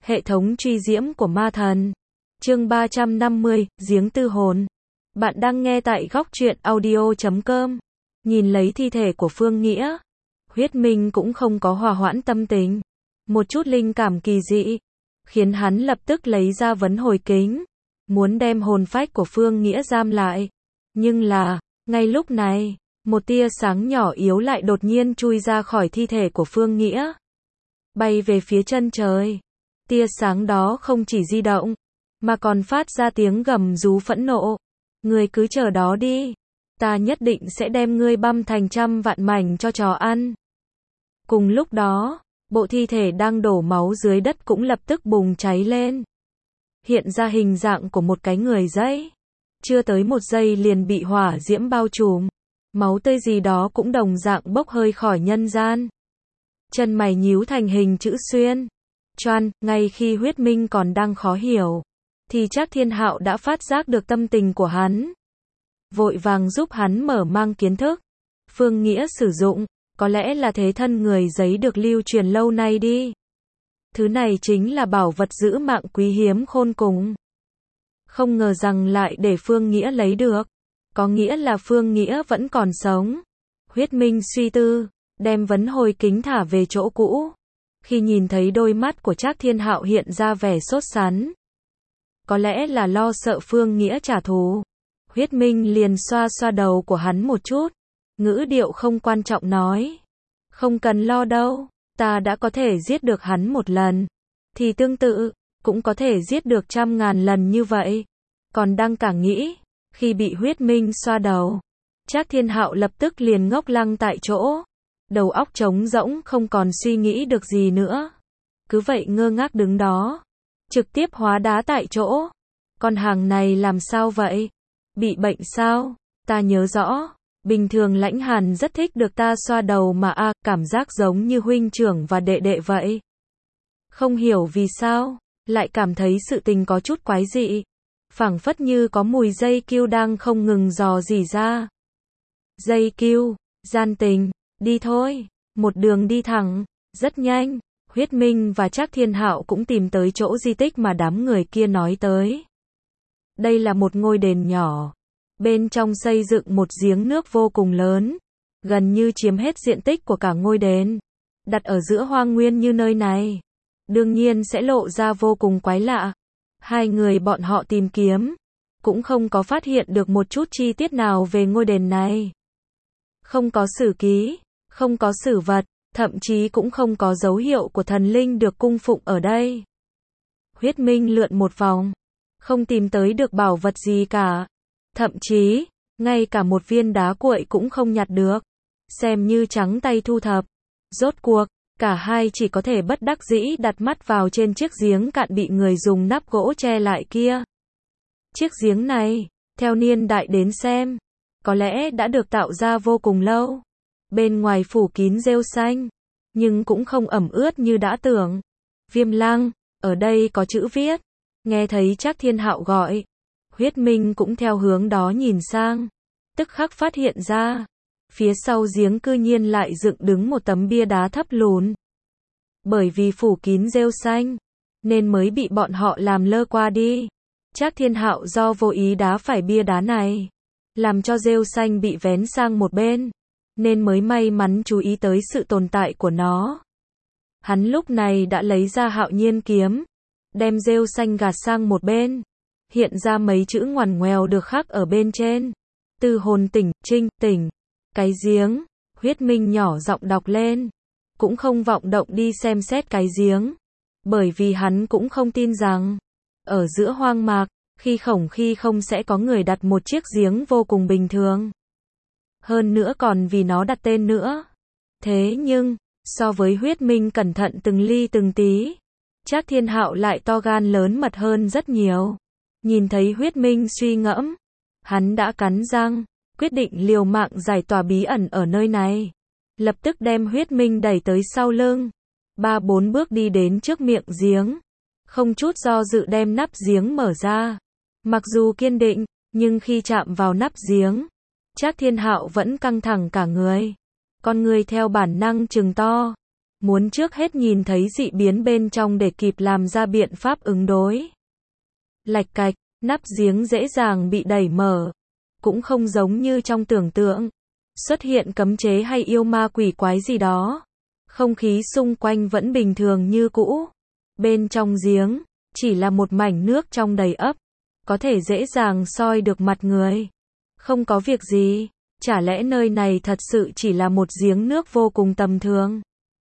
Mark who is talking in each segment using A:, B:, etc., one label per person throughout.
A: Hệ thống truy diễm của ma thần. Chương 350, giếng tư hồn. Bạn đang nghe tại góc truyện audio.com. Nhìn lấy thi thể của Phương Nghĩa, Huyết Minh cũng không có hòa hoãn tâm tình. Một chút linh cảm kỳ dị, khiến hắn lập tức lấy ra vấn hồi kính, muốn đem hồn phách của Phương Nghĩa giam lại. Nhưng là, ngay lúc này, một tia sáng nhỏ yếu lại đột nhiên chui ra khỏi thi thể của Phương Nghĩa, bay về phía chân trời. Tia sáng đó không chỉ di động, mà còn phát ra tiếng gầm rú phẫn nộ. Ngươi cứ chờ đó đi, ta nhất định sẽ đem ngươi băm thành trăm vạn mảnh cho chó ăn. Cùng lúc đó, bộ thi thể đang đổ máu dưới đất cũng lập tức bùng cháy lên, hiện ra hình dạng của một cái người dẫy. Chưa tới một giây liền bị hỏa diễm bao trùm, máu tươi gì đó cũng đồng dạng bốc hơi khỏi nhân gian. Chân mày nhíu thành hình chữ xuyên. Choan, ngay khi Huyết Minh còn đang khó hiểu, thì Trác Thiên Hạo đã phát giác được tâm tình của hắn, vội vàng giúp hắn mở mang kiến thức. Phương Nghĩa sử dụng, có lẽ là thế thân người giấy được lưu truyền lâu nay đi. Thứ này chính là bảo vật giữ mạng quý hiếm khôn cùng. Không ngờ rằng lại để Phương Nghĩa lấy được, có nghĩa là Phương Nghĩa vẫn còn sống. Huyết Minh suy tư, đem vấn hồi kính thả về chỗ cũ. Khi nhìn thấy đôi mắt của Trác Thiên Hạo hiện ra vẻ sốt sắng, có lẽ là lo sợ Phương Nghĩa trả thù, Huyết Minh liền xoa xoa đầu của hắn một chút, ngữ điệu không quan trọng nói: không cần lo đâu, ta đã có thể giết được hắn một lần, thì tương tự, cũng có thể giết được trăm ngàn lần như vậy. Còn đang cả nghĩ, khi bị Huyết Minh xoa đầu, Trác Thiên Hạo lập tức liền ngốc lăng tại chỗ. Đầu óc trống rỗng, không còn suy nghĩ được gì nữa. Cứ vậy ngơ ngác đứng đó, trực tiếp hóa đá tại chỗ. Con hàng này làm sao vậy? Bị bệnh sao? Ta nhớ rõ, bình thường Lãnh Hàn rất thích được ta xoa đầu mà cảm giác giống như huynh trưởng và đệ đệ vậy. Không hiểu vì sao, lại cảm thấy sự tình có chút quái dị. Phảng phất như có mùi dây kiêu đang không ngừng dò dỉ ra. Dây kiêu, gian tình. Đi thôi, một đường đi thẳng, rất nhanh, Huyết Minh và Trác Thiên Hạo cũng tìm tới chỗ di tích mà đám người kia nói tới. Đây là một ngôi đền nhỏ, bên trong xây dựng một giếng nước vô cùng lớn, gần như chiếm hết diện tích của cả ngôi đền. Đặt ở giữa hoang nguyên như nơi này, đương nhiên sẽ lộ ra vô cùng quái lạ. Hai người bọn họ tìm kiếm, cũng không có phát hiện được một chút chi tiết nào về ngôi đền này. Không có sử ký, không có sử vật, thậm chí cũng không có dấu hiệu của thần linh được cung phụng ở đây. Huyết Minh lượn một vòng, không tìm tới được bảo vật gì cả. Thậm chí, ngay cả một viên đá cuội cũng không nhặt được. Xem như trắng tay thu thập. Rốt cuộc, cả hai chỉ có thể bất đắc dĩ đặt mắt vào trên chiếc giếng cạn bị người dùng nắp gỗ che lại kia. Chiếc giếng này, theo niên đại đến xem, có lẽ đã được tạo ra vô cùng lâu. Bên ngoài phủ kín rêu xanh, nhưng cũng không ẩm ướt như đã tưởng. Viêm Lăng, ở đây có chữ viết. Nghe thấy Trác Thiên Hạo gọi, Huyết Minh cũng theo hướng đó nhìn sang, tức khắc phát hiện ra, phía sau giếng cư nhiên lại dựng đứng một tấm bia đá thấp lùn. Bởi vì phủ kín rêu xanh, nên mới bị bọn họ làm lơ qua đi. Trác Thiên Hạo do vô ý đá phải bia đá này, làm cho rêu xanh bị vén sang một bên, nên mới may mắn chú ý tới sự tồn tại của nó. Hắn lúc này đã lấy ra Hạo Nhiên kiếm, đem rêu xanh gạt sang một bên, hiện ra mấy chữ ngoằn ngoèo được khắc ở bên trên. Tư hồn tỉnh, trinh, tỉnh, cái giếng. Huyết Minh nhỏ giọng đọc lên, cũng không vọng động đi xem xét cái giếng, bởi vì hắn cũng không tin rằng, ở giữa hoang mạc, khi không sẽ có người đặt một chiếc giếng vô cùng bình thường. Hơn nữa còn vì nó đặt tên nữa. Thế nhưng, so với Huyết Minh cẩn thận từng ly từng tí, Trác Thiên Hạo lại to gan lớn mật hơn rất nhiều. Nhìn thấy Huyết Minh suy ngẫm, hắn đã cắn răng, quyết định liều mạng giải tỏa bí ẩn ở nơi này. Lập tức đem Huyết Minh đẩy tới sau lưng, 3-4 bước đi đến trước miệng giếng, không chút do dự đem nắp giếng mở ra. Mặc dù kiên định, nhưng khi chạm vào nắp giếng, Trác Thiên Hạo vẫn căng thẳng cả người. Con người theo bản năng trừng to. muốn trước hết nhìn thấy dị biến bên trong để kịp làm ra biện pháp ứng đối. Lạch cạch, nắp giếng dễ dàng bị đẩy mở, cũng không giống như trong tưởng tượng, xuất hiện cấm chế hay yêu ma quỷ quái gì đó. Không khí xung quanh vẫn bình thường như cũ. Bên trong giếng, chỉ là một mảnh nước trong đầy ắp, có thể dễ dàng soi được mặt người. Không có việc gì, chả lẽ nơi này thật sự chỉ là một giếng nước vô cùng tầm thường.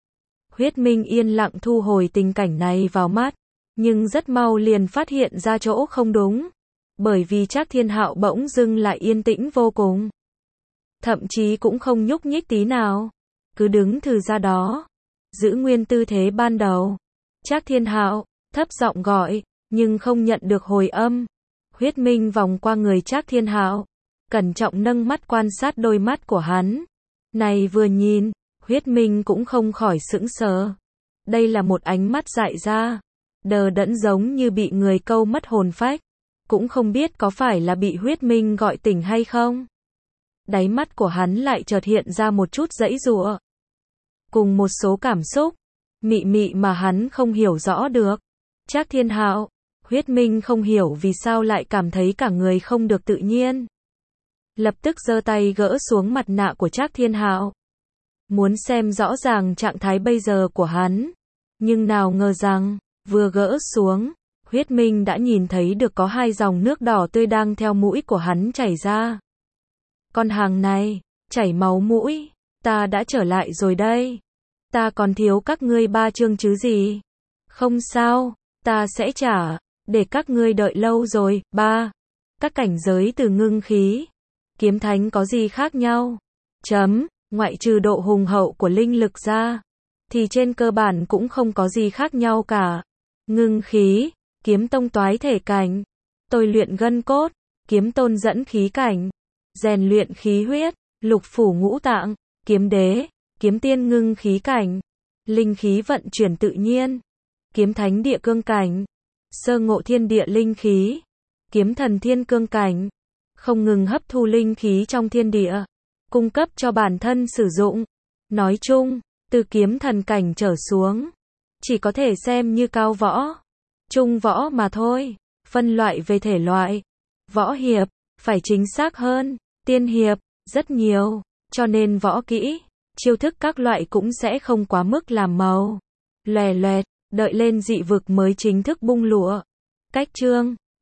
A: Huyết Minh yên lặng thu hồi tình cảnh này vào mắt, nhưng rất mau liền phát hiện ra chỗ không đúng, bởi vì Trác Thiên Hạo bỗng dưng lại yên tĩnh vô cùng. Thậm chí cũng không nhúc nhích tí nào, cứ đứng thừ ra đó, giữ nguyên tư thế ban đầu. Trác Thiên Hạo thấp giọng gọi, nhưng không nhận được hồi âm. Huyết Minh vòng qua người Trác Thiên Hạo, cẩn trọng nâng mắt quan sát đôi mắt của hắn. Này vừa nhìn, Huyết Minh cũng không khỏi sững sờ. Đây là một ánh mắt dại ra, đờ đẫn giống như bị người câu mất hồn phách. Cũng không biết có phải là bị Huyết Minh gọi tỉnh hay không. Đáy mắt của hắn lại chợt hiện ra một chút giãy giụa, cùng một số cảm xúc mị mị mà hắn không hiểu rõ được. Trác Thiên Hạo, Huyết Minh không hiểu vì sao lại cảm thấy cả người không được tự nhiên. Lập tức giơ tay gỡ xuống mặt nạ của Trác Thiên Hạo, muốn xem rõ ràng trạng thái bây giờ của hắn. Nhưng nào ngờ rằng, vừa gỡ xuống, Huyết Minh đã nhìn thấy được có 2 dòng nước đỏ tươi đang theo mũi của hắn chảy ra. Con hàng này, chảy máu mũi, ta đã trở lại rồi đây. Ta còn thiếu các ngươi 3 chương chứ gì. Không sao, ta sẽ trả, để các ngươi đợi lâu rồi. 3. Các cảnh giới từ ngưng khí, kiếm thánh có gì khác nhau? Ngoại trừ độ hùng hậu của linh lực ra, thì trên cơ bản cũng không có gì khác nhau cả. Ngưng khí, kiếm tông toái thể cảnh, tôi luyện gân cốt, kiếm tôn dẫn khí cảnh, rèn luyện khí huyết, lục phủ ngũ tạng, kiếm đế, kiếm tiên ngưng khí cảnh, linh khí vận chuyển tự nhiên, kiếm thánh địa cương cảnh, sơ ngộ thiên địa linh khí, kiếm thần thiên cương cảnh, không ngừng hấp thu linh khí trong thiên địa, cung cấp cho bản thân sử dụng. Nói chung, từ kiếm thần cảnh trở xuống, chỉ có thể xem như cao võ, trung võ mà thôi. Phân loại về thể loại, võ hiệp, phải chính xác hơn, tiên hiệp, rất nhiều, cho nên võ kỹ, chiêu thức các loại cũng sẽ không quá mức làm màu lòe loẹt, đợi lên dị vực mới chính thức bung lụa. Cách chương